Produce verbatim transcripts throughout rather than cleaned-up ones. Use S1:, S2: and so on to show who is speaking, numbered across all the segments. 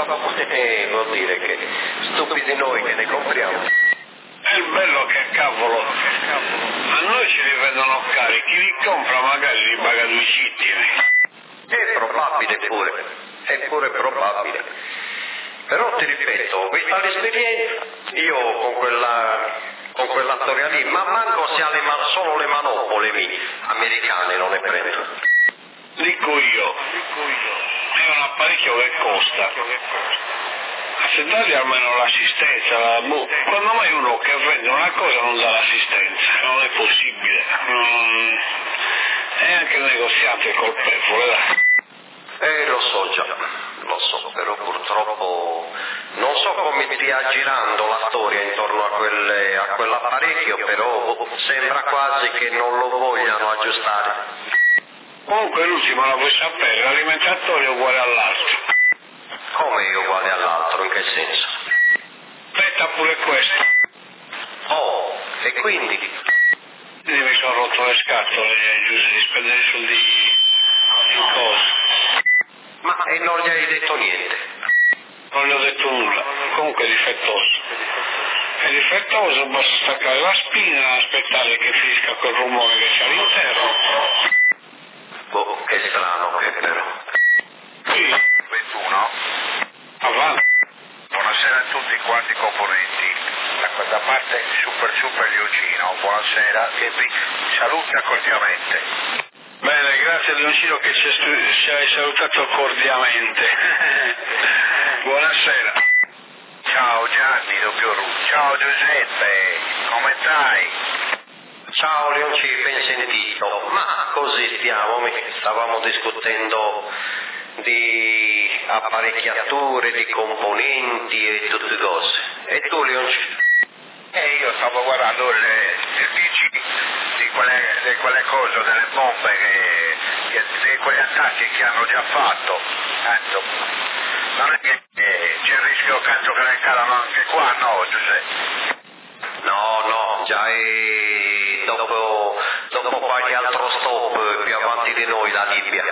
S1: vabbè, vuol dire che stupidi noi che ne compriamo.
S2: È il bello che cavolo, a noi ci li vendono cari, chi li compra magari li paga duecentini.
S1: È probabile pure, è pure probabile. Però ti ripeto, vista l'esperienza, io con quella, con quell'attoria lì, ma manco se ha le man, solo le manopole mie, americane non le prendo.
S2: Dico io, è un apparecchio che costa. Se dagli almeno l'assistenza, la, boh, quando mai uno che vende una cosa non dà l'assistenza, non è possibile. Non, è anche il negoziante colpevole, dai.
S1: Eh, lo so già, lo so, però purtroppo non so come stia girando la storia intorno a, quelle, a quell'apparecchio, però sembra quasi che non lo vogliano aggiustare.
S2: Comunque l'ultimo la vuoi sapere, l'alimentatore è uguale all'altro.
S1: Come è uguale all'altro, in che senso?
S2: Aspetta pure questo.
S1: Oh, e quindi?
S2: Quindi mi sono rotto le scatole, Giuseppe, di spendere i soldi in cosa.
S1: Ma e non gli hai detto niente?
S2: Non gli ho detto nulla, comunque è difettoso. È difettoso, basta staccare la spina, aspettare che finisca quel rumore che c'è all'interno.
S1: Boh, che strano che però.
S2: Sì.
S3: ventuno.
S2: Avanti.
S3: Buonasera a tutti quanti i componenti. Da questa parte Super Super Leoncino, buonasera e vi saluta cordialmente.
S2: Bene, grazie Leoncino che ci, ci hai salutato cordialmente. Buonasera.
S3: Ciao Gianni, doppio Ru. Ciao Giuseppe, come stai?
S1: Ciao Leonci, ben sentito. Ma così stiamo, stavamo discutendo di apparecchiature, di componenti e tutte cose. E tu Leonci?
S3: E io stavo guardando le servizi di quelle, di quelle cose, delle bombe, che, che, di quegli attacchi che hanno già fatto. Tanto, non è che eh, c'è il rischio cazzo che ne calano anche qua, no Giuseppe?
S1: No, no, già è dopo, dopo qualche altro stop più avanti di noi la Libia.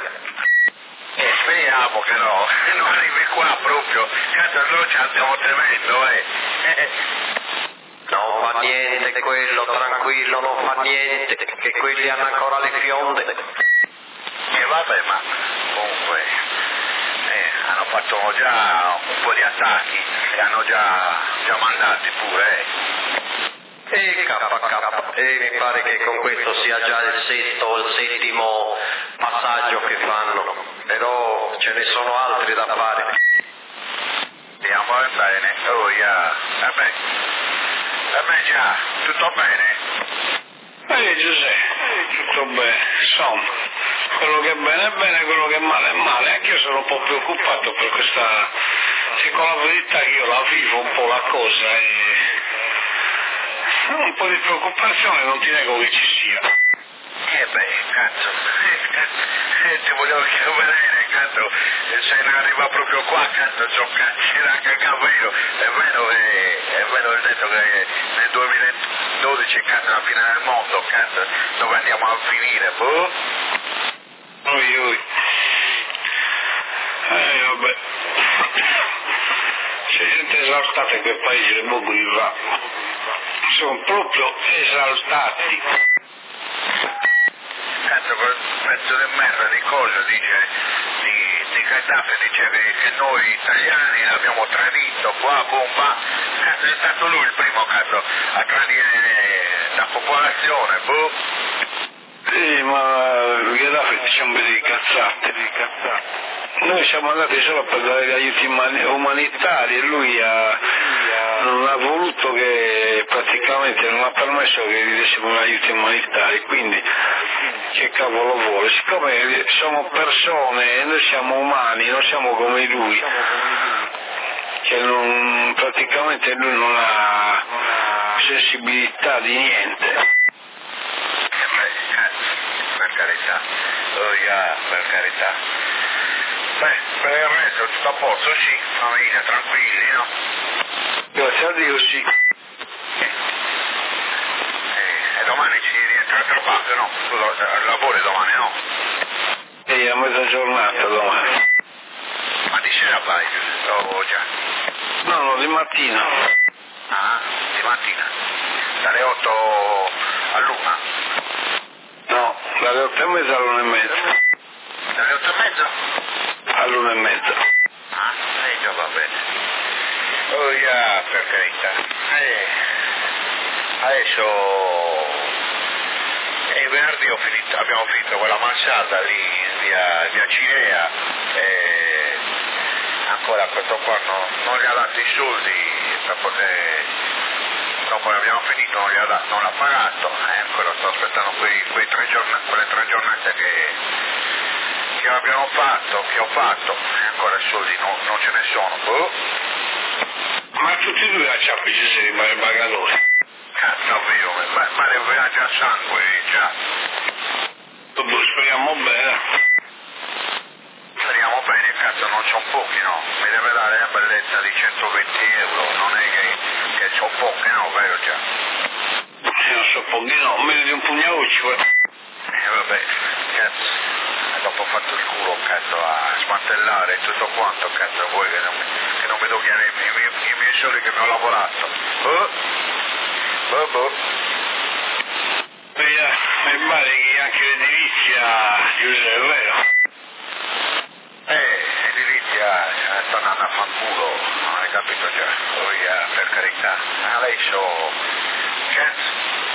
S3: E speriamo che no, non arrivi qua proprio, cazzo noi ci andiamo tremendo, eh.
S1: Non fa niente quello, tranquillo, non fa niente, che quelli hanno ancora le fionde.
S3: E vabbè, ma comunque eh, hanno fatto già un po' di attacchi, li hanno già, già mandati pure, eh.
S1: E K K, e mi pare che con questo sia già il sesto o il settimo passaggio che fanno, però ce ne sono altri da fare.
S3: Andiamo bene, oh yeah, vabbè, vabbè già, tutto bene?
S2: Eh Giuseppe, tutto bene, insomma, quello che è bene è bene, quello che è male è male, anche io sono un po' preoccupato per questa, se con la verità che io la vivo un po' la cosa e un po' di preoccupazione non ti nego che ci sia.
S3: Eh beh, cazzo, eh, ti volevo chiedere, cazzo, se ne arriva proprio qua, cazzo, c'ho cazzo anche il capello, è vero che, è vero il detto che nel duemiladodici, cazzo, la fine del mondo, cazzo, dove andiamo a finire, boh?
S2: Oi, oi. Eh, vabbè. C'è gente esaltata in quel paese, le mogli di va. Sono proprio esaltati.
S3: Cazzo, quel pezzo di merda di cosa dice, di, di Gheddafi dice che, che noi italiani abbiamo tradito qua, bomba, cazzo è stato lui il primo cazzo a tradire la popolazione, boh.
S2: Sì, ma Gheddafi diciamo delle cazzate, delle cazzate. Noi siamo andati solo per dare gli aiuti umanitari e lui ha, non ha voluto che praticamente non ha permesso che gli dessimo gli aiuti umanitari, quindi che cavolo vuole? Siccome siamo persone e noi siamo umani, non siamo come lui, che non, praticamente lui non ha sensibilità di niente.
S3: Eh beh, cazzo, per carità, oh yeah, per carità. Beh, per il resto tutto a posto, sì, famiglia, tranquilli, no?
S2: Grazie a Dio, sì.
S3: Eh, e domani ci rientra al traballo, no? Tu lavori domani, no?
S2: E a mezza giornata domani.
S3: Ma di sera vai? Oh già.
S2: No, no, di mattina.
S3: Ah, di mattina. Dalle otto all'una?
S2: No, dalle otto e mezza all'una e mezza.
S3: Dalle otto e mezza?
S2: All'una e mezza.
S3: Ah, eh già va bene. Oh yeah, per carità. Eh, adesso eh, venerdì ho finito, abbiamo finito quella mansarda lì in via, via Cinea e ancora questo qua non, non gli ha dato i soldi per poter, dopo che abbiamo finito non, gli ha dato, non l'ha pagato e eh, ancora sto aspettando quei, quei tre giornate, quelle tre giornate che, che abbiamo fatto, che ho fatto e ancora i soldi non, non ce ne sono. Boh.
S2: Ma tutti e due a Ciappi ci sei, ma il pagatore.
S3: Cazzo vero, ma, ma le viaggia a sangue già.
S2: Boh, speriamo bene.
S3: Speriamo bene, cazzo non c'ho pochi, no? Mi deve dare la bellezza di centoventi euro, non è che, che c'ho pochi, no, vero già?
S2: Se non so pochi, no, meno di un pugnalo ci vuole.
S3: E vabbè, cazzo, e dopo ho fatto il culo, cazzo, a smantellare tutto quanto, cazzo, vuoi che non, che non mi do chiaro i miei, i miei soldi che mi ho lavorato? Oh, boh, boh.
S2: Via, mi pare che anche l'edilizia chiude, è vero?
S3: Eh, edilizia, sta andando a fanculo, non hai capito già? Oh yeah, per carità. Adesso, cazzo,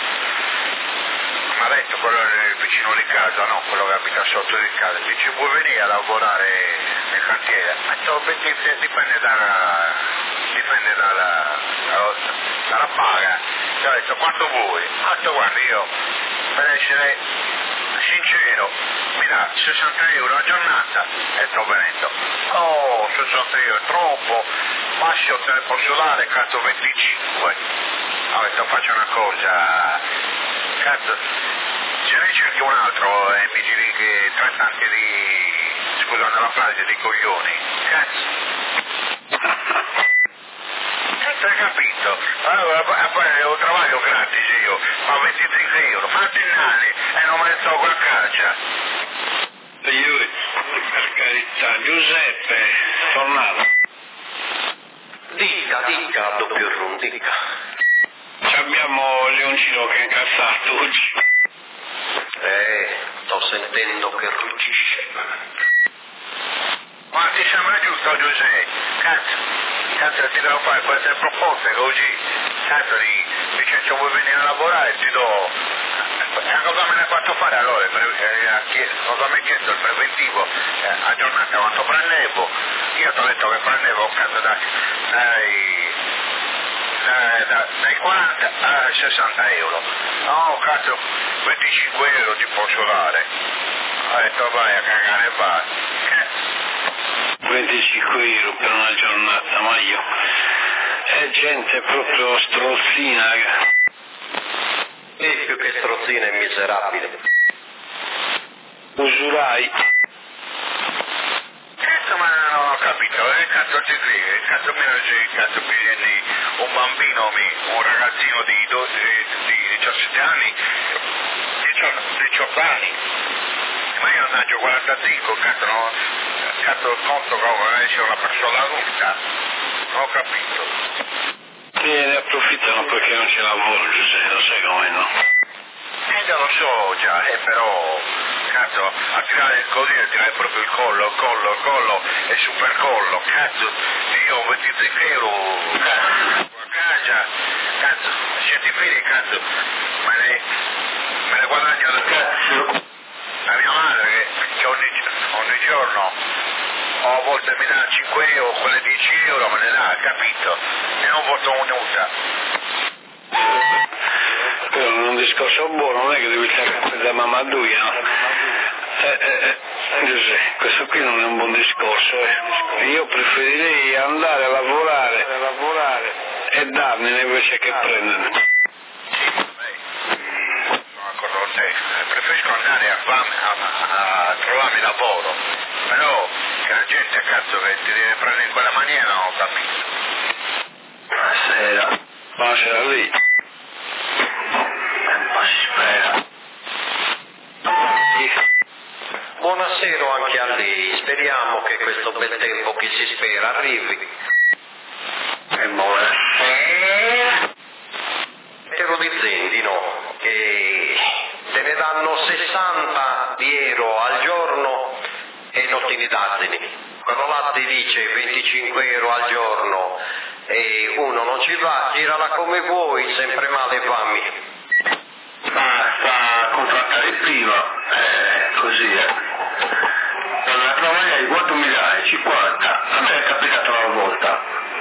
S3: mi ha detto quello del vicino di casa, no, quello che abita sotto di casa, dice vuoi venire a lavorare nel cantiere? Ma ciò dipende dalla, dipende dalla, dalla, dalla paga. Ti ho detto quanto vuoi? Ha detto guarda io, per essere sincero, mi dà sessanta euro a giornata e sto venendo. Oh, sessanta euro è troppo, massimo te ne posso dare, cazzo venticinque. Ho detto faccio una cosa, cazzo, se ne cerchi un altro e mi giri che trenta anche di, scusate la frase, di coglioni, cazzo. Cazzo hai capito? Allora, poi devo travaglio gratis io, ma ventitré euro, fatti anni e non me ne sto a caccia.
S2: Io, per carità, Giuseppe, tornato.
S1: Dica, dica, doppio rum, dica.
S2: Ci abbiamo Leoncino che è incazzato oggi.
S1: Eh, sto sentendo che ruggisce.
S3: Ma ti sembra giusto Giuseppe? Cazzo. Cazzo ti devo fare queste proposte così, cazzo di, dice se vuoi venire a lavorare ti do, eh, cosa me ne hai fatto fare allora, eh, cosa mi hai chiesto il preventivo, eh, a giornata quanto prendevo, io ti ho detto che prendevo cazzo dai, dai, dai, dai, dai quaranta a sessanta euro, no cazzo venticinque euro ti posso dare, ho detto vai a cagare e vai,
S2: venticinque euro per una giornata, ma io è gente proprio strozzina.
S1: E più che strozzina è miserabile.
S2: Usurai.
S3: Cazzo ma non ho capito, eh? Cazzo ti credi? Cazzo mi cazzo mi vieni un bambino, un ragazzino di, dodici, di diciassette anni, diciotto anni, ma io mangio quarantacinque, cazzo no? Cazzo conto come essere una persona adulta, non ho capito.
S2: E ne approfittano perché non c'è lavoro, Giuseppe, lo sai come no?
S3: Eh già lo so già, eh, però cazzo a tirare il codino, a tirare proprio il collo, il collo, il collo e super collo, cazzo, e io ho ventitré euro, cazzo, a casa, cazzo, senti figli, cazzo, me ne, me ne guadagno da cazzo. La mia madre che, che ogni, ogni giorno o a volte mi dà cinque euro, quelle dieci euro me ne dà, capito? E non voto un'uta.
S2: Quello è un discorso buono, non è che devi stare da Mamadouia, no? Eh, eh, eh, Giuseppe, questo qui non è un buon discorso, eh. Io preferirei andare a lavorare, a lavorare e darmene invece che prenderne.
S3: D'accordo con te, preferisco andare a, farmi, a, a, a trovarmi lavoro, però che la gente cazzo che ti deve prendere in quella maniera non ho capito.
S2: Buonasera, buonasera lì. Ma si spera.
S1: Buonasera. pensiero anche a lei, speriamo che questo bel tempo che si spera arrivi.
S3: E buona.
S1: Ero dicendo, no, che te ne danno sessanta di euro al giorno e non te ne dattene. Quello là ti dice venticinque euro al giorno e uno non ci va, girala come vuoi, sempre male fammi.
S3: Basta contrattare prima, eh, così eh. Allora, trovai quanto mi dai? cinquanta. A me è capitato una volta.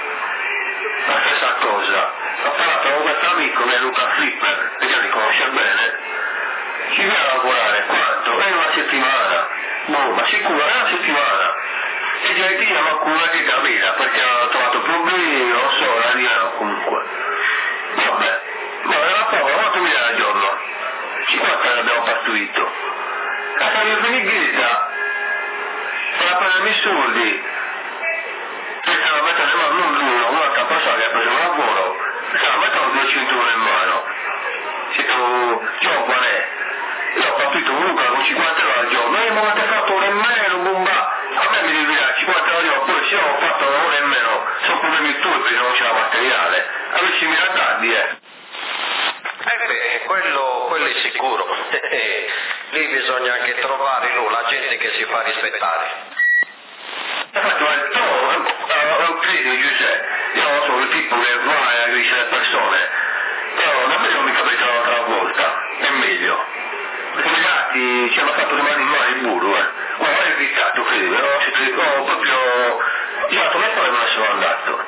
S3: La stessa cosa. Ho parlato con questo amico che è Luca Flipper, che io li conosce bene. Ci viene a lavorare quanto? È una settimana. Boh, ma sicuro è una settimana. E già ti chiama cura che capita, perché hanno trovato problemi, non so, la diano comunque. Vabbè. Ma era poco, quanto mi dai al giorno? cinquanta ne abbiamo partuito. La casa di Ghetta, per prendermi i soldi, pensavo a mettere in mano non l'uno, un'altra persona che ha preso un lavoro, pensavo a mettere duecento euro in mano. Se tu, giovane, io ho partuito un Luca con cinquanta euro al giorno, e mi avete fatto un e meno, bomba, a me mi devi dare cinquanta euro al giorno, poi se ho fatto un e meno, sono problemi tuoi perché non c'era materiale, avessi mi tardi, eh.
S1: Eh beh, quello, quello è sicuro. Lì bisogna anche trovare no, la gente che si fa rispettare.
S3: Infatti, no, non credi Giuseppe, io sono il tipo che va a aggredire le persone, però da me non mi capita un'altra volta, è meglio. Perché i gatti ci hanno fatto le mani in mano il burro, eh. Guarda, è evitato, credo, no? Ho proprio girato le spalle e me ne sono andato.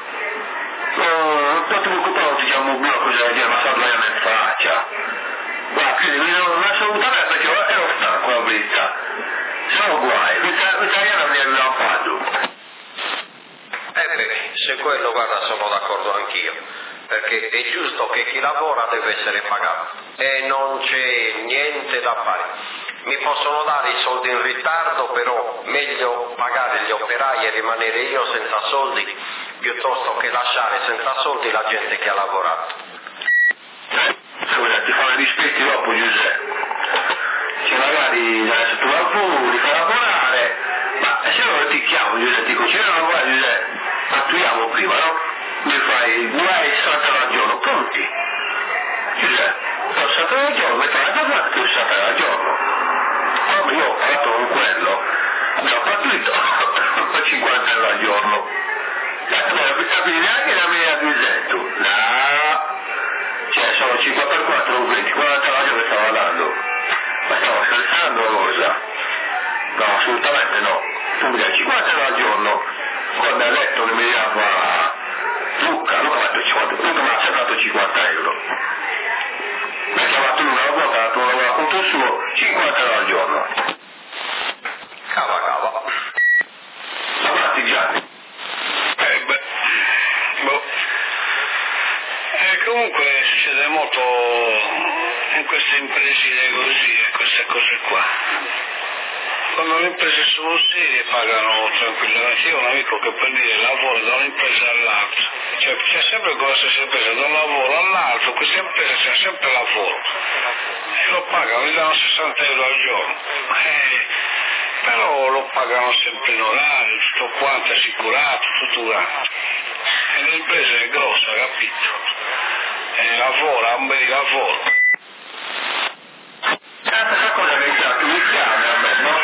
S3: Non ti preoccupare, non ti chiamo una cosa del genere, ma sta sbagliando in faccia. Guarda, credimi, non la salutare perché ero stanco la verità. Se no guai, l'italiano mi aveva fatto.
S1: Eh beh, se quello guarda sono d'accordo anch'io, perché è giusto che chi lavora deve essere pagato e non c'è niente da fare. Mi possono dare i soldi in ritardo, però meglio pagare gli operai e rimanere io senza soldi piuttosto che lasciare senza soldi la gente che ha lavorato.
S3: Scusa, ti fanno i rispetti dopo Giuseppe. Cioè magari adesso tu lavori, li fai lavorare, ma se no ti chiamo Giuseppe, ti dico, c'è da lavorare Giuseppe, attuiamo prima, no? Mi fai due sessanta euro al giorno, pronti? Giuseppe, ho sessanta euro al giorno, mi fai la giornata che ho sessanta euro al giorno. Come io ho parlato con quello, abbiamo partito per cinquanta euro al giorno. Capite neanche la mia duecento? No, cioè sono cinquanta per quattro, venti, quaranta euro che stavo dando. Ma stiamo scherzando o cosa? No, assolutamente no. Tu mi dai cinquanta euro al giorno, quando ha detto che mi dava Luca, Luca mi ha detto cinquanta, Luca mi ha accettato cinquanta euro. Mi ha chiamato lui una volta, ha dato una volta conto suo, cinquanta euro al giorno.
S1: Cava cava.
S3: Avanti Gianni.
S2: Eh beh, boh. Eh, comunque succede molto in queste imprese così e queste cose qua. Quando le imprese sono serie pagano tranquillamente. Io ho un amico che per dire lavora da un'impresa all'altra, cioè c'è sempre con la stessa impresa, da un lavoro all'altro, queste imprese c'è sempre lavoro e lo pagano, gli danno sessanta euro al giorno. Eh, però lo pagano sempre in orario, tutto quanto assicurato, tutto durante. E l'impresa è grossa, capito? E lavora, un bel lavoro.
S3: Questa cosa che già tu mi chiami a me, no?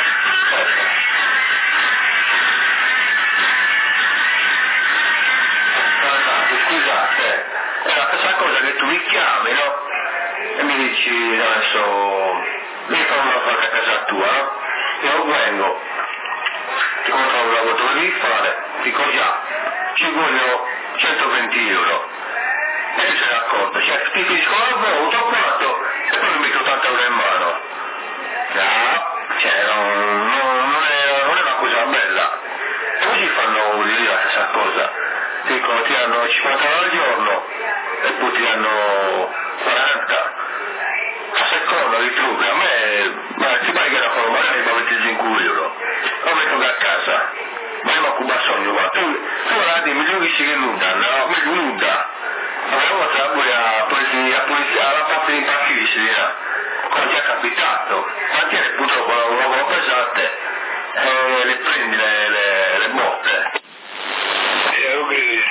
S3: Scusate, è la stessa cosa che tu mi chiami, no? E mi dici adesso, devi fare una cosa a casa tua, no? Io vengo, ti controllo un lavoro dove devi fare, dico già, ci voglio centoventi euro. E tu sei d'accordo, cioè ti finisco il lavoro, tutto quanto, e poi mi metto ottanta euro in mano. No, cioè non, non, non, è, non è una cosa bella. E così fanno lì la stessa cosa. Dicono ti danno cinquanta euro al giorno e poi ti danno quaranta. A seconda di trucchi, a me, ma ti pare che la forma magari mi venticinque euro. Lo metto da casa. Ma io non ho sogno, ma tu, tu guardi, mi dici che nuda, no? Mi nuda. Ma una volta poi a polizia, alla parte di impacchissima, quando è capitato, ma tiene purtroppo un lavoro pesante, e le prendi le, le, le botte.
S2: E lo credi?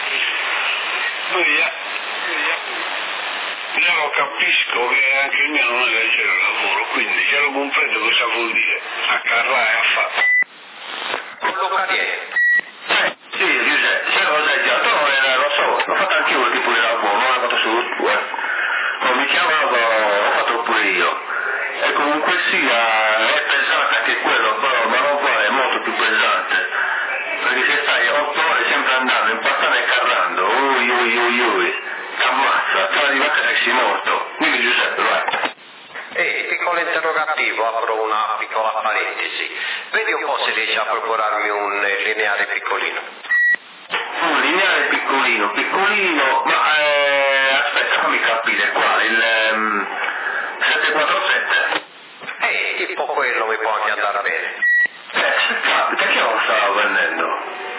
S2: Poi io lo capisco che anche il mio non è leggero il lavoro, quindi se lo comprendo cosa vuol dire? A carrare a fare.
S1: Quello carriere.
S3: Eh, sì, Giuseppe, se lo sai già, però lo so, l'ho fatto anche io quel tipo di lavoro, non l'ho fatto solo tu, eh. Come mi chiamavo, l'ho fatto pure io. E comunque sia, è pesante anche quello, però ma non vale, è molto più pesante. Perché se stai otto ore sempre andando, impattando e carrando, ui ui ui ui, ti ammazza, te la diventa che sei morto. Dimmi Giuseppe, vai.
S1: E piccolo interrogativo, apro una piccola parentesi. Vedi un po' se riesci a procurarmi un lineare piccolino.
S3: Un lineare piccolino, piccolino, ma eh, aspetta, fammi capire, qua, il um, sette quattro sette.
S1: E tipo quello mi può anche andare bene.
S3: Eh, se capita, chi lo stava vendendo?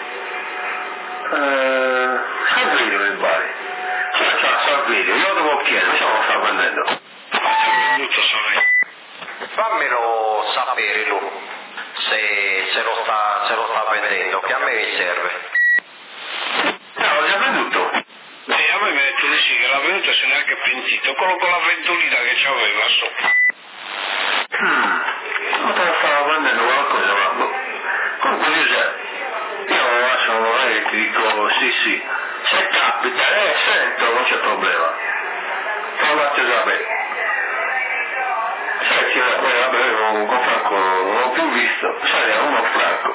S3: Eh, Salverio mi pare. C'è, c'è, Salverio, io lo devo chiedere, se lo stava vendendo.
S2: Tutto sono.
S1: Fammelo sapere lui, se, se, lo sta, se lo sta vendendo, che a me mi serve.
S3: No, l'ho già venduto.
S2: E a me mi ha detto di sì, che l'ha venuto se neanche pentito, quello con la ventolina che c'aveva sopra.
S3: Hmm, non te lo stava vendendo qualcosa, ma boh. Comunque Giuseppe, io adesso non è che ti dico sì sì, se capita, eh sento, non c'è problema. Provate a sapere. Sai che eh, vabbè, io con Franco non l'ho più visto, sai, era uno Franco.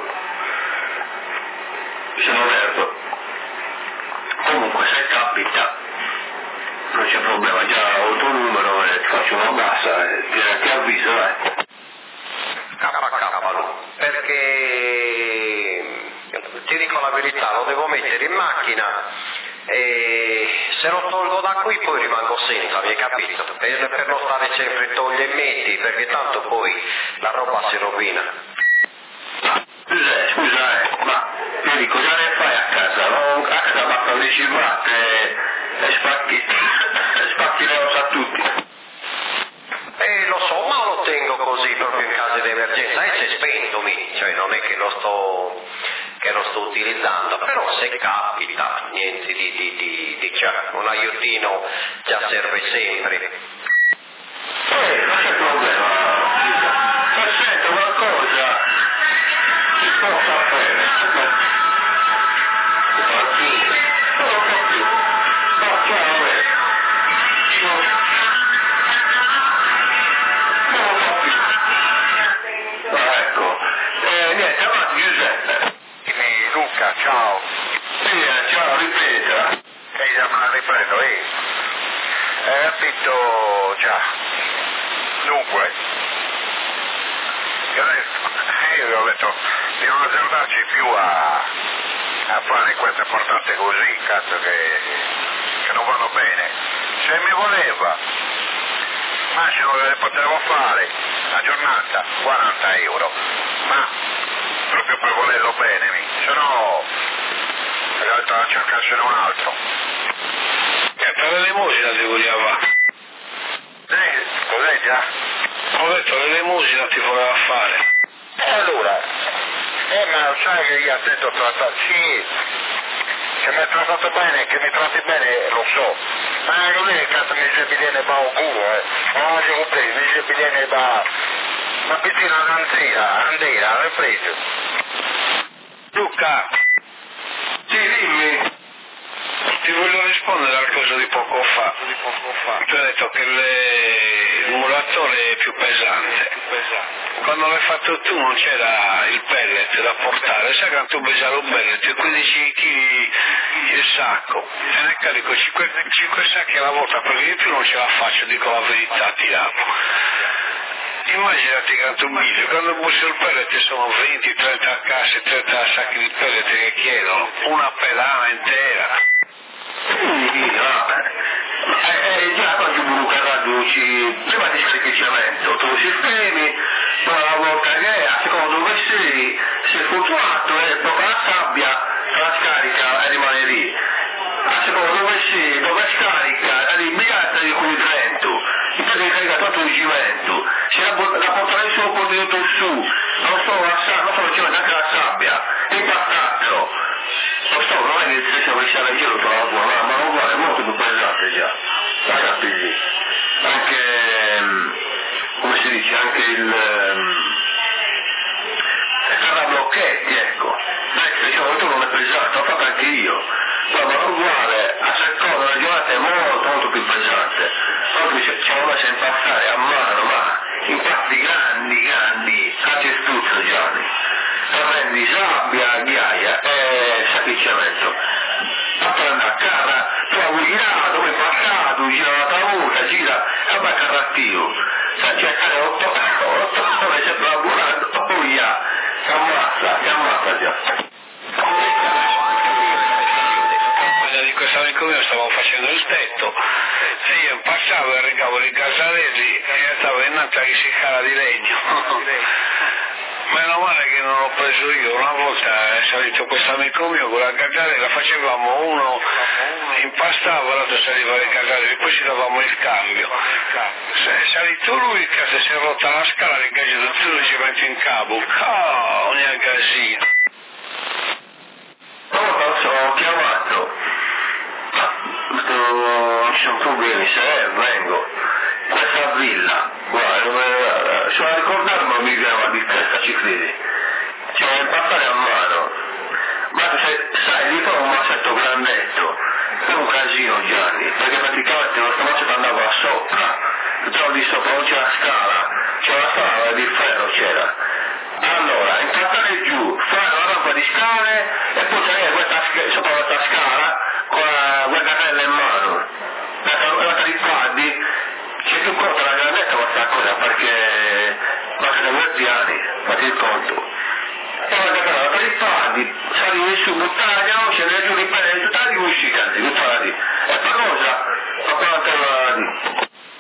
S3: Se non erro. Comunque se capita, non c'è problema, già ho il tuo numero e ti faccio una bassa e ti, ti avviso, dai.
S1: K K lui, perché ti dico la verità, lo devo mettere in macchina e se lo tolgo da qui poi rimango senza, mi hai capito? Per, per non stare sempre togli e metti, perché tanto poi la roba si rovina.
S3: Scusa, scusa, eh, ma io dico, cosa ne fai a casa? No? A casa basta dieci watt e, e spacchi, e spacchi le ossa a tutti.
S1: E lo so, ma lo tengo così proprio in caso di emergenza e se spentomi, cioè non è che lo sto, che lo sto utilizzando, però se capita, niente di, di, di, di cioè, un aiutino già serve sempre.
S3: Eh, non c'è problema, se sento qualcosa, si può sapere. Non lo so più. No, chiaro, vabbè. Non lo so più. Ah, ecco. Eh, niente, avanti Giuseppe.
S2: Dimmi Luca, ciao.
S3: Sì, eh, ciao, ripeta.
S2: Ehi, ma riprendo, ehi. Hai capito già. Dunque, io, adesso, io gli ho detto di non azzardarci più a, a fare queste portate così, cazzo, che, che non vanno bene. Se mi voleva, massimo che le potevo fare a giornata quaranta euro, ma proprio per volerlo bene, se no in realtà cercarsene un altro. E per l'elemosina ti voleva? Eh, cos'è già? Ho detto l'elemosina ti voleva fare. E allora? Eh, ma sai che io a te ti ho trattato? Sì, che mi hai trattato bene, che mi tratti bene, lo so. Ma non è che cazzo mi dice bene va un culo, eh. Non si comprende, mi dice bene va... Ma piccina un'anzina, andina, l'hai preso? Luca!
S3: Sì, dimmi.
S2: Ti voglio rispondere al caso di poco fa. Di poco fa. Tu hai detto che le... il muratore è più pesante. Quando l'hai fatto tu non c'era il pellet da portare, sai quanto pesava un pellet? quindici chili il sacco. E ne carico cinque sacchi alla volta perché io più non ce la faccio, dico la verità, ti amo. Immaginati quanto biglio, quando busso il pellet sono venti trenta casse, trenta sacchi di pellet che chiedono, una pedana intera.
S3: Sì, vabbè. Eh, eh, già oggi un carraggio ci... prima di semplicemente, tu sistemi, poi una volta che a secondo dove sei, sei fortunato e poi la sabbia la scarica e rimane lì. A secondo dove sei, dove scarica, è l'immediata di cui vento. Invece di caricare
S2: buttato il cimento, si è la portare su un po' di tutto su, non solo la sabbia, non solo il cimento, anche la sabbia, impastato. Non so, non è che se si sia leggero tra la tua, ma non guarda, è molto più pesante già, la capisci? Anche, come si dice, anche il... sarà blocchetti, ecco. Ecco, diciamo, tu non è pesante, l'ho fatto anche io. Ma non uguale, a seconda la giornata è molto, molto più pesante. Proprio ci hanno messo a impastare a mano, ma impasti grandi, grandi, anche stuzzo Gianni. Prendi sabbia, ghiaia e sacricciamento. A prendere a cara, trovo girato, poi passato, gira la tavuta, gira, e va carrattivo. Sa cercare otto, otto ore, sempre lavorando, oh yeah, si ammazza, si ammazza già.
S3: Di questo amico mio stavamo facendo il tetto e io passavo e recavo i casarelli e stavo innanzi che si cala di legno. Meno male che non l'ho preso io, una volta è salito questo amico mio con la casarella, facevamo uno impastava, l'altro saliva le casarelle, poi ci davamo il cambio. Se è salito lui, il caso si è rotta la scala, le case di tutto ci metto in capo, oh, una casina.
S2: Oh, non so, ho chiamato. Non ci sono problemi, se vengo. Questa villa, guarda, se la ricordare non mi viene la di testa, ci credi. Ci vuole impattare a mano. Ma se sai, lì fa un massetto grandetto. È un casino Gianni, perché praticamente la stavolta andava sopra. Già lì sopra non c'era scala, c'era la scala di ferro c'era. Allora, impattare giù, fare una rampa di scale e poi salire questa, sopra questa scala con la guardatella in mano. La tariffardi, c'è più conto la grandezza questa cosa perché mancano due piani, fate il conto. E guardatella, la tariffardi, salire su, buttare la scendere giù, riprendere tutta la di uscita, anzi, tutta la di. E per cosa? Ma quanto la di.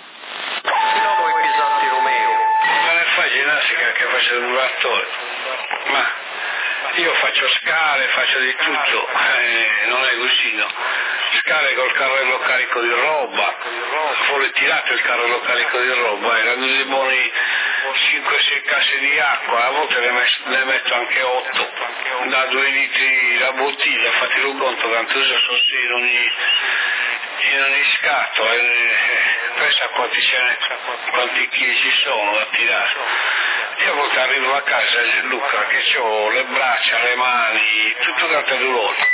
S1: Siamo i Pisanti Romeo.
S3: Non è facile che faccio il muratore, ma io faccio scale, faccio di tutto, eh, non è così, no? Scale col carrello carico di roba, fuori tirato il carrello carico di roba, erano dei buoni cinque sei casse di acqua, a volte ne, met- ne metto anche otto, da due litri la bottiglia, fate un conto quanto sono in ogni, in ogni scatto, eh, pensa quanti, ce ne, quanti chili ci sono da tirare. Io a volte arrivo a casa, Luca, che ho le braccia, le mani, tutto quanto è dolore.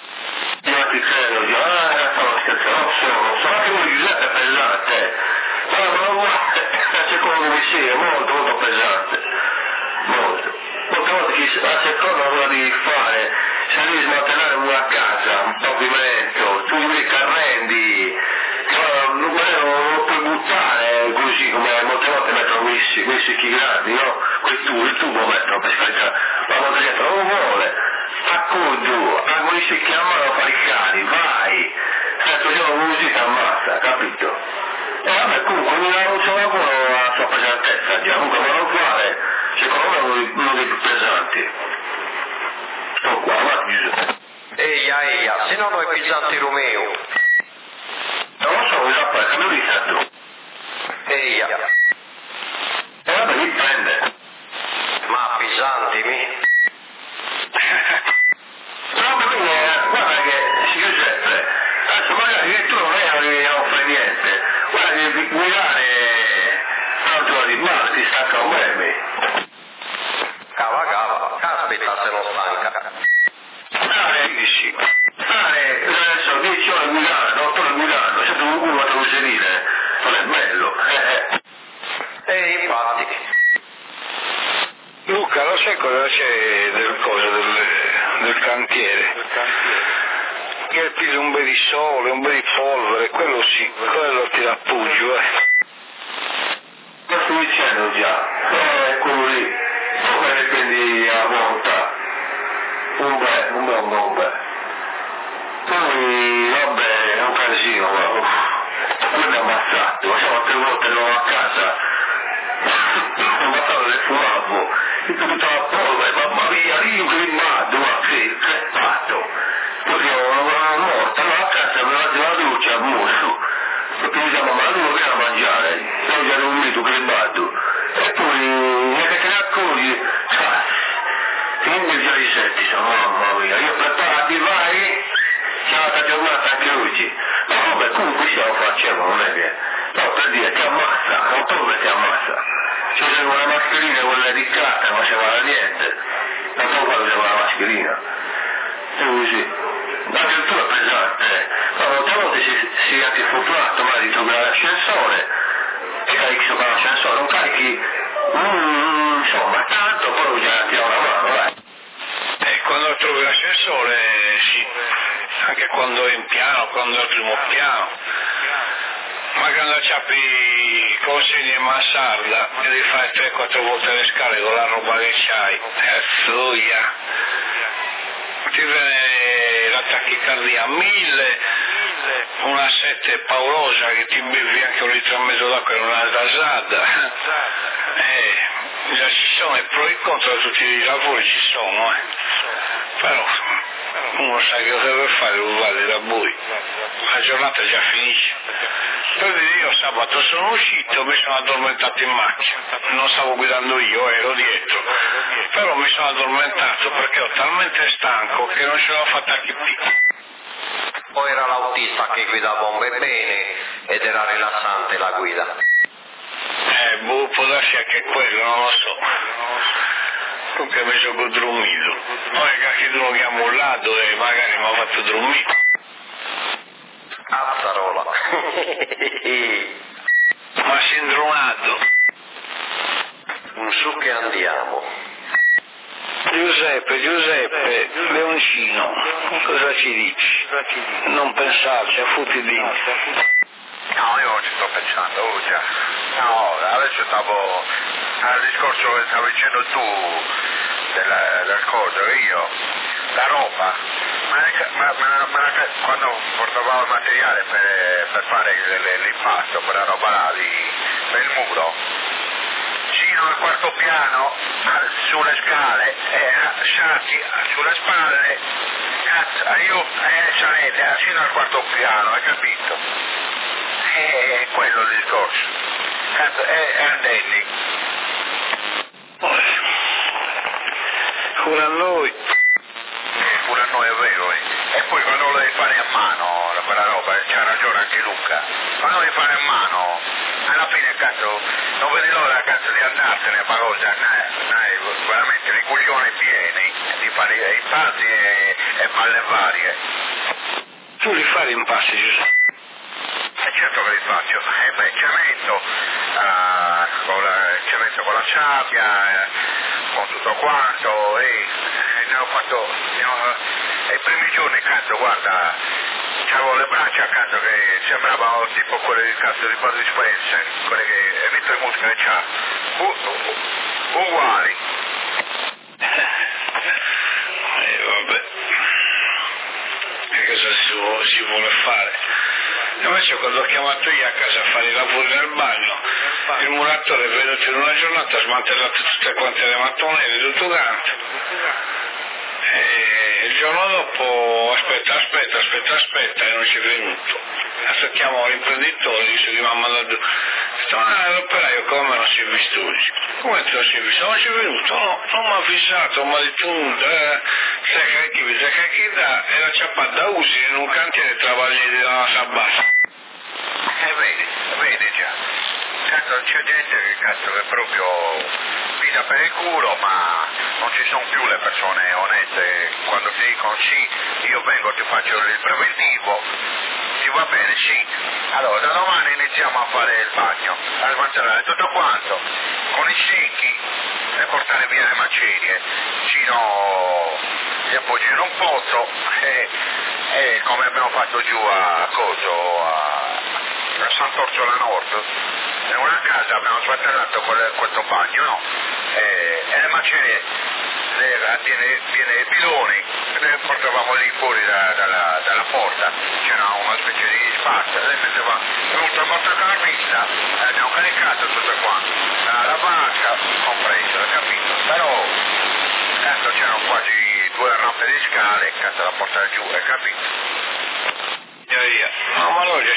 S2: Io ti credo, io, ah, stavo scherzando, non sono, so che voi Giuseppe è pesante, ma non guarda, secondo me sì, è molto, molto pesante, molto. Molte volte chi a seconda cosa devi fare, se devi smantellare una casa, un pavimento, tu li arrendi, non, non lo puoi buttare così come molte volte mettono quei, quei secchi grandi, no? Quel tubo, il tubo mettono per scaricare, ma quando dietro non vuole, accordo, a quei secchi a mano fare i cani, vai, certo giorno così ti ammazza, capito? E vabbè, comunque non c'è lavoro alla sua pesantezza già, comunque ma non fare, secondo me uno dei, uno dei più pesanti. Sto qua, va Giuseppe.
S1: Eia, eia, se no noi Pisanti Romeo.
S2: Non lo so, cosa fai, che mi ricordo.
S1: Eia.
S2: E vabbè, mi prende.
S1: Ma Pisanti mi...
S2: No, ma quindi, guarda che, Giuseppe, adesso magari che tu non è che non fai niente, guarda che guidare tanto di male ti stacca un meme.
S1: Cava, cava, caspita se non stanca.
S2: Stare, dici, stare, adesso dieci ore guidando, otto ore guidando, sempre un culo a userire, non è bello, eh.
S1: E infatti.
S3: Luca, lo sai cosa c'è del coso del, del cantiere? Che piglia un bel di sole, un bel di polvere, quello sì, quello ti l'appugio, eh.
S2: Lo sto dicendo già, eh, quello lì, come ne prendi a volta? Un bel, un bel, un bel, un bel. Poi, vabbè, è un casino, uff, quello è ammazzato, facciamo tre volte non a casa, ho ammazzato del fumavo, e tutta la polvere, mamma mia, lì un grimato, ma che, che fatto? Poi io non ero morto, allora a casa me la la doccia al muso, perché mi diceva, ma lui non viene a mangiare, io che non mi tu crebato. E poi, ne che racconti, quindi già i setti sono, mamma mia, io preparati vai, c'è una giornata anche oggi. Ma vabbè, comunque ce lo facciamo, non è che, no, per dire, ti ammazza, non come ti ammazza. Ci c'è una mascherina, quella di carta, non c'è vale niente, non so quando c'è una mascherina. E così, addirittura pesante, ma molte volte si, si è antifortunato, ma dico che l'ascensore, e carichi sopra l'ascensore, non carichi, mm, insomma, tanto, poi già ti dà una mano, vai.
S3: E quando trovi l'ascensore, sì, anche quando è in piano, quando è al primo piano, ma quando acciappi consegni in mansarda e devi fare tre quattro volte le scale con la roba che c'hai, cazzoia, ti viene la tachicardia a mille, una sette paurosa che ti bevi anche un litro e mezzo d'acqua in una tasata, eh, già ci sono i pro e i contro, tutti i lavori ci sono, eh. Però uno sa che cosa deve fare, lo vale da voi, la giornata già finisce. Per dire, io sabato sono uscito, mi sono addormentato in macchina, non stavo guidando io, ero dietro, però mi sono addormentato perché ero talmente stanco che non ce l'ho fatta chi picchi.
S1: O era l'autista che guidava un bene ed era rilassante la guida?
S3: Eh, boh, può darsi anche quello, non lo so. Comunque mi sono dormito. Poi che droghiamo un lato e magari mi ha fatto dormire.
S1: Azzarola.
S3: Ma si è indronato.
S1: Su che andiamo?
S3: Giuseppe, Giuseppe, Leoncino, cosa ci dici? Non pensarci, a futti dentro.
S4: No, io non ci sto pensando, oh già. No, adesso stavo al discorso che stavi dicendo tu della, del coso, io, la roba, ma, ma, ma, ma quando portavamo il materiale per, per fare l'impasto, quella roba là, di, per il muro, vicino al quarto piano, sulle scale, eh, sciati sulle spalle, cazzo, io eh, salete fino al quarto piano, hai capito? È quello il discorso, cazzo, è, è andelli.
S3: Pure a noi.
S4: Eh, pure a noi è vero, eh. E poi quando lo devi fare a mano, quella roba, c'ha ragione anche Luca, quando lo devi fare a mano, alla fine cazzo, non vedi l'ora cazzo di andarsene, ma cosa, hai veramente i coglioni pieni di fare i impasti e, e palle varie.
S3: Tu li fai impasti, Giuseppe?
S4: E certo che li faccio, e eh beh, cemento, uh, con la, cemento con la sabbia, eh, con tutto quanto, e, e ne ho fatto, ne ho, e i primi giorni cazzo, guarda, c'avevo le braccia cazzo che sembravano tipo quelle di cazzo di Bud Spencer, quelle che, hai visto le muscole che c'ha, uh, uh, uguali.
S3: E vabbè, che cosa si vuole, si vuole fare? Invece quando ho chiamato io a casa a fare i lavori nel bagno, il muratore è venuto in una giornata, ha smantellato tutte quante le mattonelle, tutto quanto. E il giorno dopo, aspetta, aspetta, aspetta, aspetta, e non ci è venuto. Aspettiamo l'imprenditore, dice che mi ha mandato. Ah, l'operaio come non si è visto oggi? Come non si è visto? Non ci è venuto, no, non mi ha avvisato, mi ha detto, eh, sai che chi, sai che chi da, era ciappato da usi in un cantiere travagli della Sabassa.
S4: Eh vedi, vedi già, cazzo c'è gente che cazzo che proprio pisa per il culo, ma non ci sono più le persone oneste, quando ti dicono sì, io vengo, ti faccio il preventivo, ti va bene, sì, allora da domani iniziamo a fare il bagno, a smantellare tutto quanto, con i secchi e portare via le macerie, sino li appoggi in un pozzo e, e come abbiamo fatto giù a Coso, a a Sant'Orsola Nord, in una casa abbiamo smantellato questo bagno, no? E, e le macerie, le, piene, piene di piloni, le portavamo lì fuori da, dalla, dalla porta, c'era una specie di spazio, le mettevamo, è venuta il motocarrista, eh, abbiamo caricato tutto quanto, la, la banca compresa, capito? Però, cazzo c'erano quasi due rampe di scale, cazzo da portare giù, hai capito?
S3: Via via. No, ma noi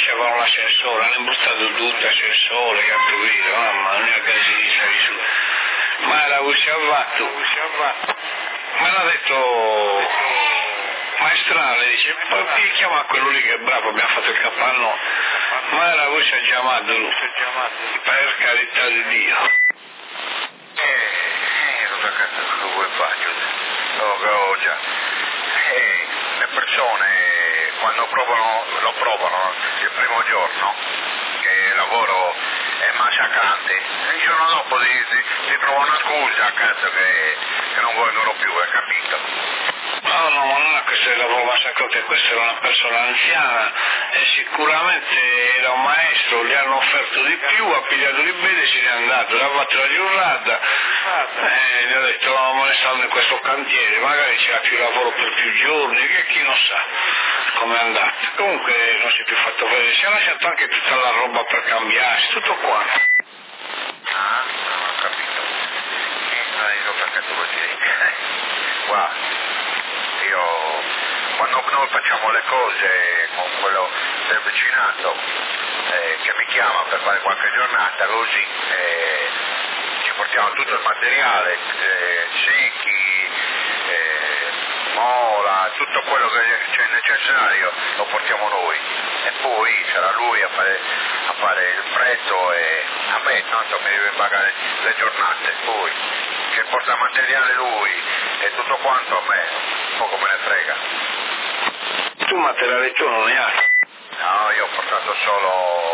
S2: facevano l'ascensore, hanno imbustato tutto ascensore, capito? Mamma mia che si sei su. Ma la voce ha fatto, me l'ha detto maestrale, dice, poi chiama quello lì che è bravo, abbiamo fatto il capannone, ma la voce ha chiamato lui, per carità di Dio.
S3: Eh, eh, cosa cazzo vuoi fare? Oh, oh, già. Eh, le persone quando provano, lo provano il primo giorno, che il lavoro è massacrante, il giorno dopo si, si, si trova una scusa, cazzo, che, che non vogliono più, hai capito?
S2: No, no, ma non è questo il lavoro massacrante, questa era una persona anziana e sicuramente era un maestro, gli hanno offerto di più, ha pigliato di bene e se n'è andato, l'ha fatto la giornata e gli ha detto no, ma ne stanno in questo cantiere, magari c'era più lavoro per più giorni, che chi non sa com'è andato. Comunque non si è più fatto vedere, si è lasciato anche tutta la roba per cambiarsi, tutto qua.
S3: Ah, non ho capito. Eh, io perché tu vuoi dire? Guarda, io quando noi facciamo le cose con quello del vicinato eh, che mi chiama per fare qualche giornata così, eh, ci portiamo tutto il materiale, eh, secchi, eh, mola, tutto quello che c'è necessario lo portiamo noi e poi sarà lui a fare, a fare il prezzo e a me tanto mi deve pagare le giornate, poi che porta materiale lui e tutto quanto a me poco me ne frega.
S2: Tu materiale tu non ne hai?
S3: No, io ho portato solo,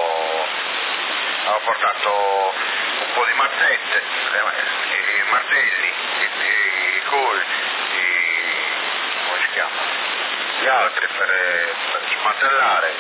S3: ho portato un po' di mazzette, i, i martelli, i, i, i col, i, come si chiama? Gli altri per, per smantellare,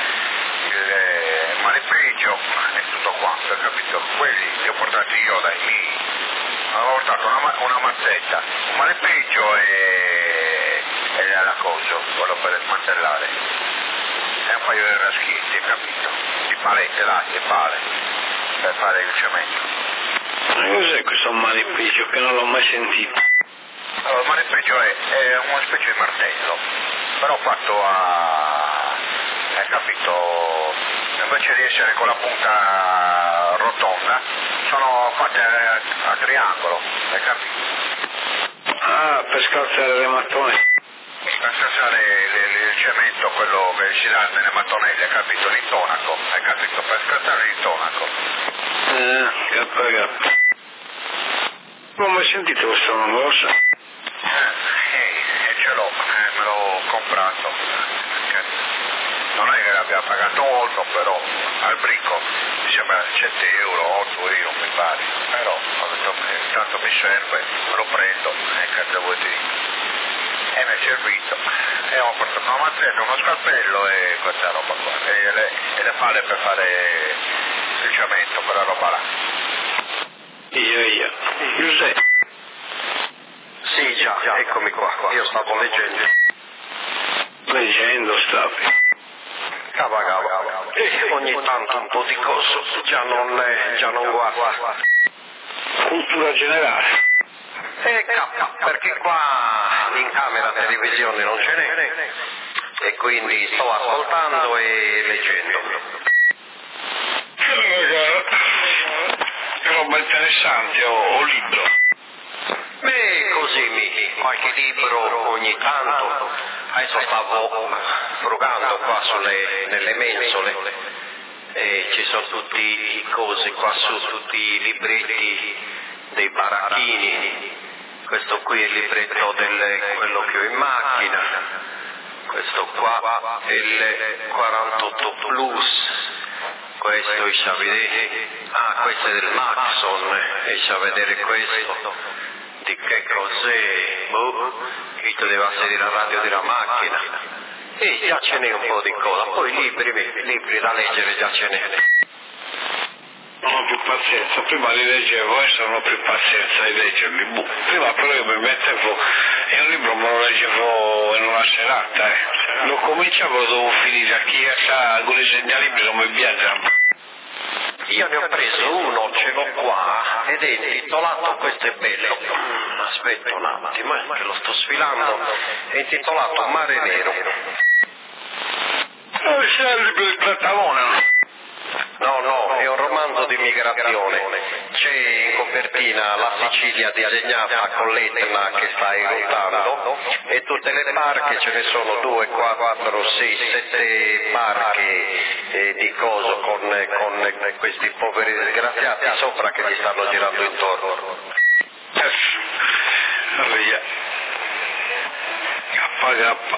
S3: il maleficio e tutto quanto, capito? Quelli li ho portati io dai miei, ho portato una, una mazzetta, un maleficio e, e la cosa, quello per smantellare, e un paio di raschietti, capito? Di palette là, di pale, per fare il cemento.
S2: Ma cos'è questo maleficio che non l'ho mai sentito?
S3: Allora, il maleficio è, è una specie di martello, però fatto a, hai capito, invece di essere con la punta rotonda, sono fatte a, a triangolo, hai capito?
S2: Ah, per scalzare le mattone.
S3: Per scalzare il cemento, quello che si dà nelle mattonelle, hai capito? L'intonaco, hai capito? Per scalzare l'intonaco.
S2: Eh, cappa cappa. Non ho mai sentito questo cosa.
S3: Eh, e ce l'ho, eh, me l'ho comprato. Non è che l'abbia pagato molto, però al bricco mi sembra sette euro, otto euro mi pare, però ho detto che tanto mi serve, me lo prendo, e cazzo vuoi dire? E mi è servito, e ho portato una mazzetta, uno scalpello e questa roba qua, e le, e le pale per fare il cemento, quella roba là.
S2: Io, io. Giuseppe.
S1: Sì, già, eccomi qua, io stavo leggendo.
S2: Leggendo stavi.
S1: Cava, cava, e ogni tanto un po' di cose, già non, già non guarda.
S2: Cultura generale.
S1: E cappa, perché qua in camera televisione non ce n'è, e quindi sto ascoltando e leggendo.
S2: Che roba interessante, o, o libro.
S1: Beh, così mi, qualche libro ogni tanto. Adesso stavo frugando qua sulle, nelle mensole e ci sono tutti i cosi qua su, tutti i libretti dei baracchini. Questo qui è il libretto del quello che ho in macchina, questo qua è il quarantotto plus, questo esce a vedere, ah questo è del Maxon, esce a vedere questo, di che cos'è, boh, questo deve essere la radio della macchina, e già ce n'è un po' di cosa, poi libri, libri da leggere già ce n'è.
S2: Non ho più pazienza, prima li leggevo, adesso non ho più pazienza di leggerli. Buh. Prima però io mi mettevo e un libro me lo leggevo in una serata, eh. Lo cominciavo, lo dovevo finire a chiesa, con i segnalibri non mi viaggiano.
S1: Io ne ho preso uno, ce l'ho qua, ed è intitolato, questo è bello, aspetta un attimo, eh, che lo sto sfilando, è intitolato Mare Nero.
S2: Eh soldi per il pantalone.
S1: No, no, è un romanzo di migrazione. C'è in copertina la Sicilia disegnata con l'Etna che sta eruttando e tutte le barche, ce ne sono due, quattro, sei, sette barche eh, di coso con, con questi poveri disgraziati sopra che gli stanno girando intorno.
S2: Via. Kappa kappa.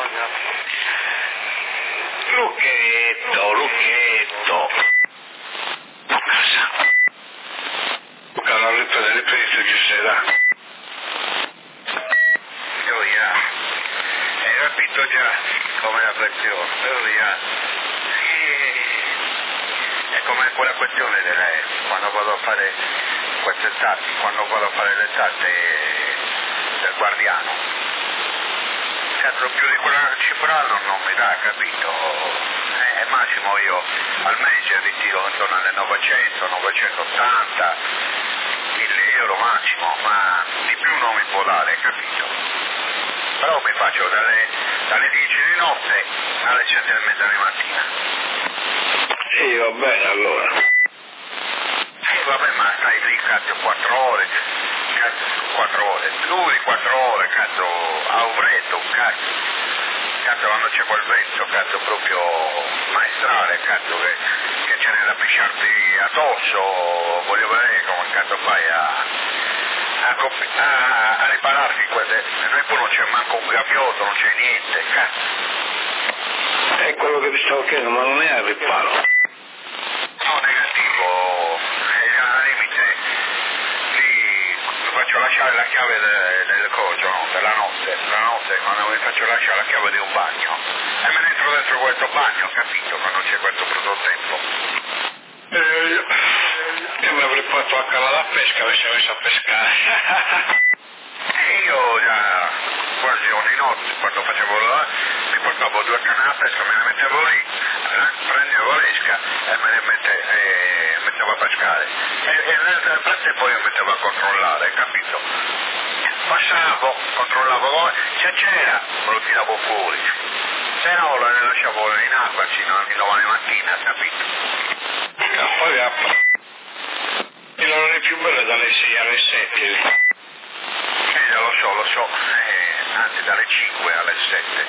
S2: Lucchetto, Lucchetto. Casa. Luca, la ripresa, ripresa ci sarà.
S3: Io ya, hai capito già come la questione, io ya. È come quella questione delle, quando vado a fare queste tasse, quando vado a fare le tasse del guardiano. Cazzo, più di quella cifra non mi dà, capito? Eh, massimo io al mese ritiro intorno alle novecento, novecentottanta, mille euro massimo, ma di più non mi può dare, capito? Però mi faccio dalle, dalle dieci di notte alle sette e mezza di mattina.
S2: Sì, va bene allora.
S3: Eh vabbè, ma stai lì, cazzo, quattro ore, cazzo, quattro ore, lui quattro ore, cazzo, a Uvreto, cazzo. Cazzo, quando c'è quel vento, cazzo, proprio maestrale, cazzo, che, che ce n'è da pisciarti addosso, voglio vedere come cazzo fai a, a, a, a ripararti quelle, e noi poi non c'è manco un gabbiotto, non c'è niente, cazzo.
S2: È quello che ti stavo chiedendo, ma non è al riparo.
S3: No, negativo, è al limite, lì mi faccio lasciare la chiave del, del coso, no? Della notte, la notte quando mi faccio lasciare la chiave di un bagno e me ne entro dentro questo bagno, capito, quando c'è questo brutto tempo.
S2: Eh, io, io mi avrei fatto a cala da pesca, avessi messo a pescare.
S3: E io già quasi ogni notte, quando facevo là, mi portavo due canne a pesca, me ne mettevo lì, eh, prendevo l'esca e me ne mette, eh, mettevo a pescare. E, e nel frattempo io mettevo a controllare, capito? Passavo, controllavo, se c'era, me lo tiravo fuori. Se no lo lasciavo in acqua fino alle domani mattina, capito?
S2: Kappa kappa. E l'ora più bella dalle sei alle sette lì.
S3: Eh, lo so, lo so, eh, anzi dalle cinque alle sette.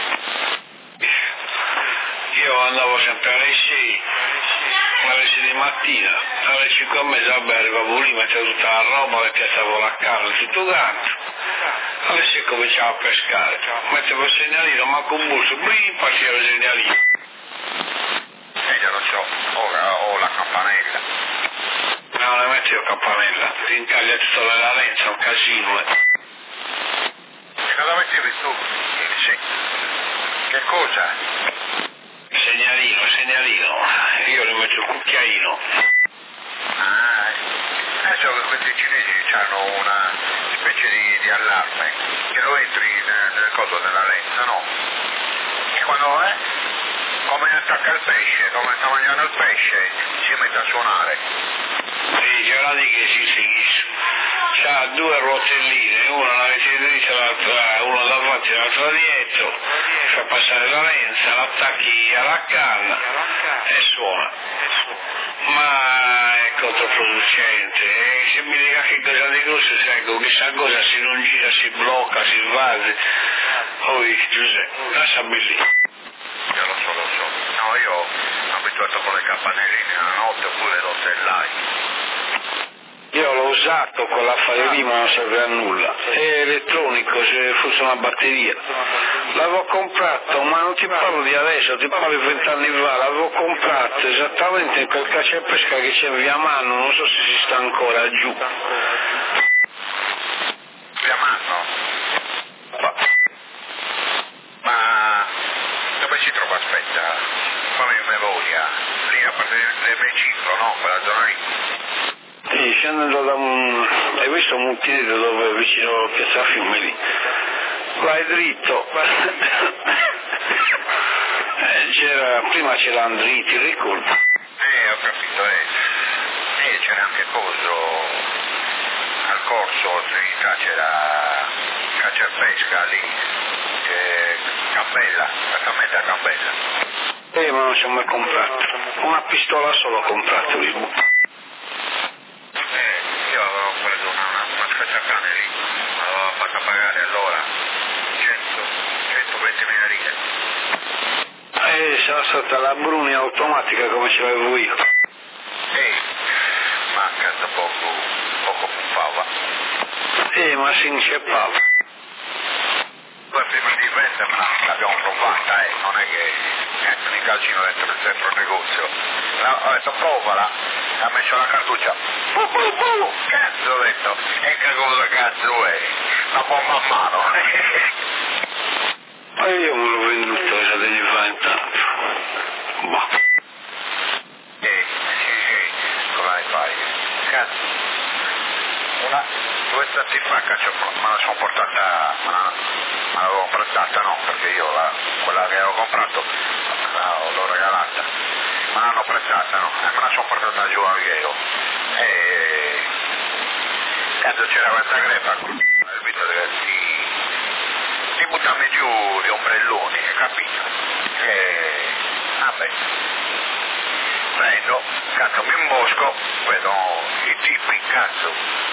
S2: Io andavo sempre alle sei, alle sei di mattina, alle cinque e mezza, vabbè, arrivavo lì, mettevo tutta la roba, le piazzavo la carne, tutto quanto. Alle sei cominciavo a pescare, mettevo il segnalino, manco un busto, blim, partiva il segnalino.
S3: Eh, già lo so, ora ho la campanella.
S2: No, le mettevo campanella, ti incaglia tutta la lenza, un casino, eh.
S3: E cosa mettevi tu? Eh, sì. Che cosa?
S2: Segnalino, segnalino, io le metto il cucchiaino.
S3: Ah, adesso questi cinesi hanno una specie di, di allarme, che lo entri nel, nel coso della lenza, no? E quando è? Come attacca il pesce, come sta mangiando il pesce, si mette a suonare.
S2: Sì, c'è una di che si seguisce. C'ha due rotelline, una la mette dritta, l'altra, una davanti e l'altra dietro, fa passare la lenza, l'attacchi alla canna e suona. Ma è controproducente, e se mi dica che cosa di grosso, sai, con questa cosa si non gira, si blocca, si invade. Poi Giuseppe, lasciami lì.
S3: Io lo so, lo so. No, io sono abituato con le campanelline la notte oppure lo stellai.
S2: Io l'ho usato con l'affare lì, ma non serve a nulla. È elettronico, se fosse una batteria. L'avevo comprato, ma non ti parlo di adesso, ti parlo di vent'anni fa. L'avevo comprato esattamente in quel caccia e pesca che c'è via Manno, non so se si sta ancora giù.
S3: Via Manno? Ma dove si trova? Aspetta, fammi memoria. Lì a parte del Beciclo, no? Quella zona lì.
S2: Sì, scendendo da un... hai visto un multiedro dove vicino a Piazza Fiume lì? Vai dritto. eh, c'era... prima c'era Andriti, ricordo.
S3: Eh, ho capito, eh. E c'era anche coso al corso, sì, c'era caccia e pesca lì, c'è Campella, esattamente a Campella.
S2: Eh, ma non ci ho mai comprato. Una pistola solo ho comprato io.
S3: Eh, io avevo preso una, una, una scacciacane lì, l'avevo fatta pagare allora cento, centoventimila lire.
S2: Eh, sarà stata la Bruni automatica come ce l'avevo io.
S3: Ehi, ma cazzo poco, poco pumpava.
S2: Eh, ma si inceppava.
S3: Poi prima di venderla l'abbiamo provata, eh, non è che cazzo di calcino dentro, dentro il negozio. No, ho detto provala, ha messo la cartuccia. Puh, puh, puh, cazzo ho detto, e che cosa cazzo è? Una bomba a mano.
S2: Ma io me l'ho venduto già degli vent'anni. Boh.
S3: Eh, sì, sì, cosa ne fai? Cazzo, una, due stati fa, cazzo, me la sono portata, me la, me l'avevo prestata, no, perché io la, quella che avevo comprato la, l'ho regalata, me l'hanno prestata, no, e me la sono portata giù a Viego. E cazzo c'era questa grepa, il vito di, di buttarmi giù gli ombrelloni, hai capito? E vabbè. Prendo, cazzo mi imbosco, vedo i tipi, cazzo.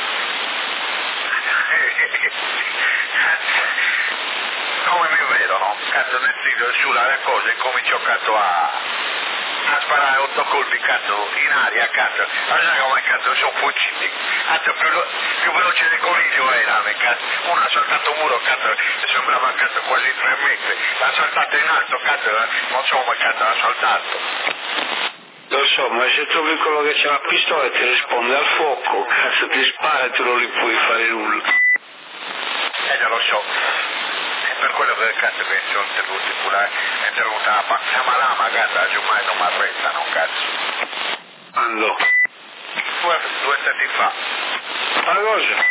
S3: Come mi vedono, cazzo nel tiro sulle cose e comincio cazzo a, a sparare otto colpi cazzo in aria, cazzo. Allora come cazzo sono fuggiti, cazzo più, più veloce del coniglio era, cazzo. Uno ha saltato un muro, cazzo, sembrava cazzo quasi tre metri, l'ha saltato in alto, cazzo, non so come cazzo l'ha saltato.
S2: Lo so, ma se trovi quello che c'ha la pistola e ti risponde al fuoco, cazzo ti spara e tu non gli puoi fare nulla.
S3: Eh già lo so, è per quello che cazzo che sono tenuti pure, è tenuta la pazza lama, cazzo, giù mai non mi arrestano, cazzo.
S2: Quando?
S3: Due, due stati fa.
S2: Ma cosa?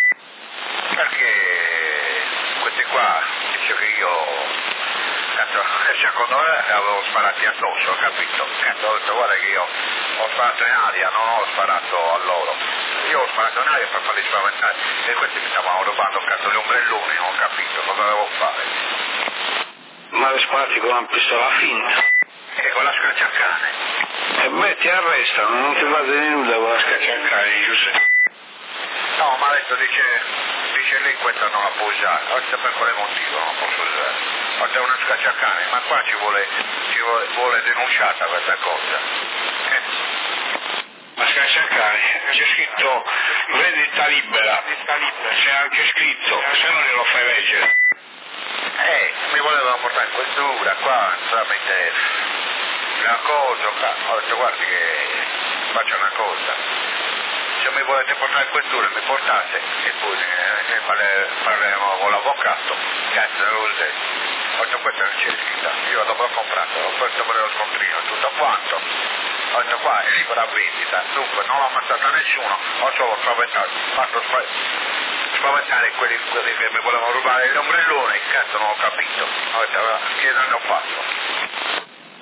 S3: Perché questi qua dice che io cazzo, secondo me avevo sparati addosso, capito? Cazzo, ho detto guarda che io ho sparato in aria, non ho sparato a loro. Io ho sparato in aria per farli spaventare e questi mi stavano rubando cazzo gli ombrelloni, non ho capito cosa devo fare.
S2: Ma le sparati con una pistola finta?
S3: E con la scacciacane.
S2: E beh, ti arrestano, non ti fate di nulla con la scacciacane, Giuseppe.
S3: No, ma adesso dice, dice lì questa non la può usare, ho detto per quale motivo non la posso usare. Ho detto è una scacciacane, ma qua ci vuole, ci vuole, vuole denunciata questa cosa. Eh.
S2: Ma scacciacane, c'è scritto vendita libera, c'è anche scritto, se non glielo fai leggere.
S3: Eh, mi volevano portare in questura qua, tramite una cosa, qua. Ho detto guardi che faccio una cosa. Se mi volete portare in questura mi portate e poi eh, parle, parleremo con l'avvocato. Cazzo, avevo detto. Ho detto questa non c'è scritta. Io dopo ho comprato, ho fatto per lo scontrino, tutto quanto. Ho detto qua è libera vendita, dunque non l'ho ammazzata nessuno, ho solo spaventato, fatto spaventare quelli, quelli che mi volevano rubare gli ombrelloni, cazzo non ho capito. Ho detto allora, che danno ho fatto?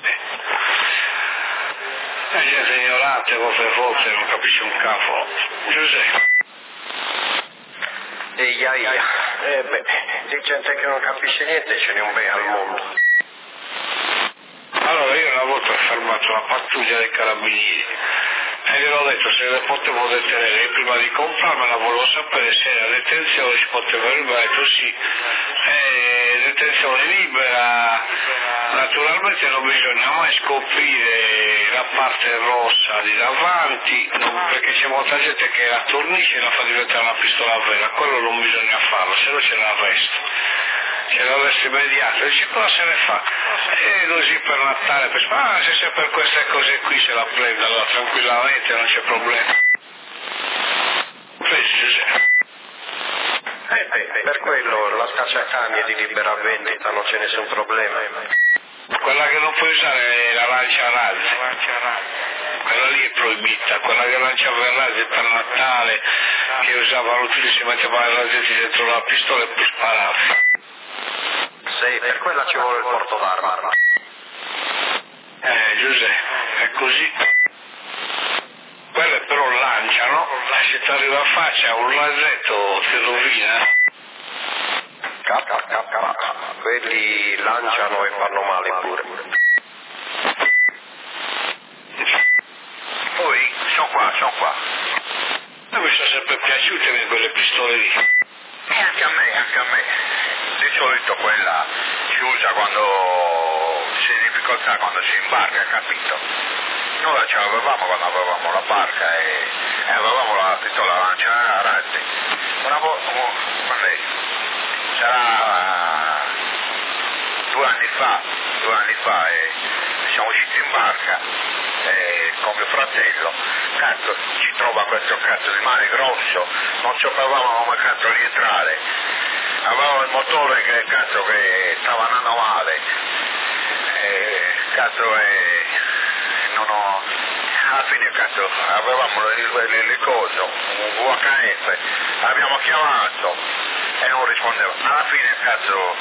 S2: La gente è ignorante, forse forse non capisce un cavolo. Giuseppe.
S1: Ehi, aia. Eh beh, di gente che non capisce niente ce n'è un bel al mondo.
S2: Allora io una volta ho fermato la pattuglia dei carabinieri e gliel'ho detto se le potevo detenere prima di comprarmela, volevo sapere se era detenzione si poteva arrivare, ho detto sì, è detenzione libera, naturalmente non bisogna mai scoprire la parte rossa di davanti, no, perché c'è molta gente che la tornisce e la fa diventare una pistola vera, quello non bisogna farlo, se no c'è l'arresto. C'è l'arresto immediato, dice cosa se ne fa? E così per Natale, per... ah se c'è per queste cose qui se la prende, allora tranquillamente non c'è problema.
S1: Eh beh, per quello la scacciacani è di libera vendita, non c'è nessun problema.
S2: Quella che non puoi usare è la lancia a razzi, quella lì è proibita, quella che lanciava i razzi per Natale, che usavano tutti, si mettevano i razzetti dentro la pistola e poi sparava.
S1: Sì, per quella ci vuole il porto d'arma.
S2: Eh, Giuseppe, è così. Quelle però lanciano, se ti arriva a faccia un razzetto ti rovina.
S1: K K K, quelli lanciano e fanno male pure.
S2: piaciute quelle pistole lì.
S3: E anche a me, anche a me. Di solito quella si usa quando si è in difficoltà, quando si imbarca, capito? Noi ce l'avevamo quando avevamo la barca e, e avevamo la pistola lancia razzi. Una volta, quando è? Sarà due anni fa, due anni fa e siamo usciti in barca e con mio fratello, cazzo, ci trova questo cazzo di mare grosso, non sapevamo come cazzo rientrare, avevamo il motore che cazzo che stava andando male, e, cazzo e non ho, alla fine cazzo avevamo le, le, le cose, un V H F, abbiamo chiamato e non rispondeva, alla fine cazzo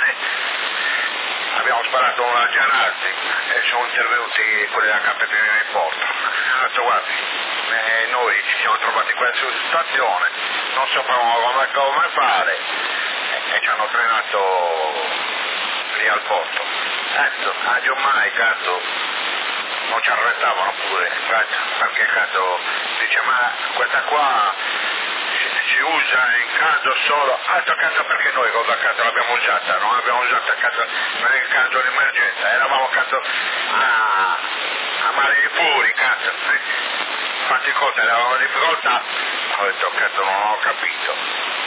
S3: abbiamo sparato un lanciarazzi e sono intervenuti quelli della capitaneria di porto. Cazzo guardi, e noi ci siamo trovati in questa situazione, non sapevamo come, come fare e, e ci hanno trenato lì al porto. Cazzo, a Giammai cazzo non ci arrestavano pure, cazzo, perché cazzo dice ma questa qua si usa in caso solo, altro cazzo perché noi cosa cazzo l'abbiamo usata, non l'abbiamo usata cazzo nel caso di emergenza, eravamo cazzo a, a mare di fuori, cazzo, infatti cosa eravamo in difficoltà, ho detto cazzo non ho capito.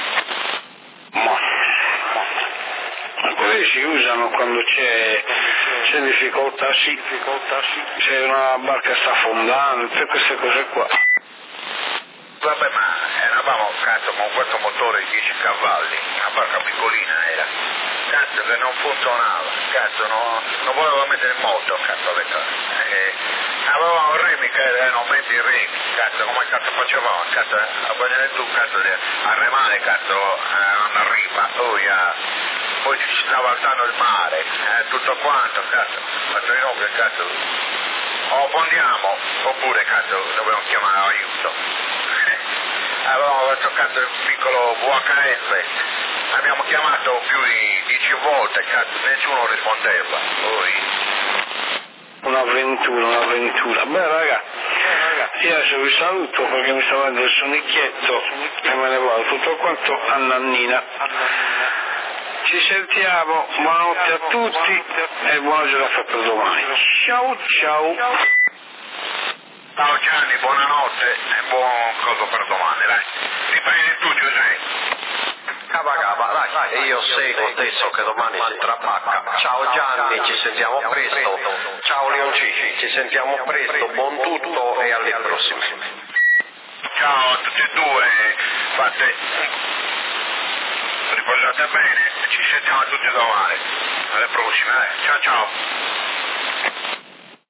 S2: Ma, ma quelli si usano quando c'è, c'è difficoltà, sì, c'è una barca sta affondando, tutte queste cose qua.
S3: Vabbè ma eravamo cazzo con questo motore di dieci cavalli, una barca piccolina era, cazzo che non funzionava, cazzo no, non voleva mettere in moto, cazzo le cose. Eh, avevamo remi che erano mezzi remi, cazzo come cazzo facevamo, cazzo a venire tu, cazzo a remare, cazzo a riva, poi, a, poi ci stava alzando il mare, eh, tutto quanto, cazzo, faccio di nuovo che cazzo, o fondiamo oppure cazzo dobbiamo chiamare aiuto. Avevamo questo cazzo di piccolo V H F, abbiamo chiamato più di dieci volte, cazzo, nessuno rispondeva. Poi...
S2: Un'avventura, un'avventura. Beh raga, io adesso vi saluto perché mi sta vedendo il sonicchietto e me ne vado tutto quanto a Nannina. Ci sentiamo, buonanotte a tutti e buona giornata per domani. Ciao ciao.
S3: Ciao Gianni, buonanotte e buon coso per domani, dai. Riprendi tu Giuseppe.
S1: Cava cava, dai, e io seguo adesso che domani si trabacca. Ciao Gianni, ci sentiamo presto. Ciao Leoncini, ci sentiamo presto, buon tutto e alle prossime.
S3: Ciao a tutti e due, fate, riposate bene, ci sentiamo tutti domani. Alle prossime, eh. Ciao ciao.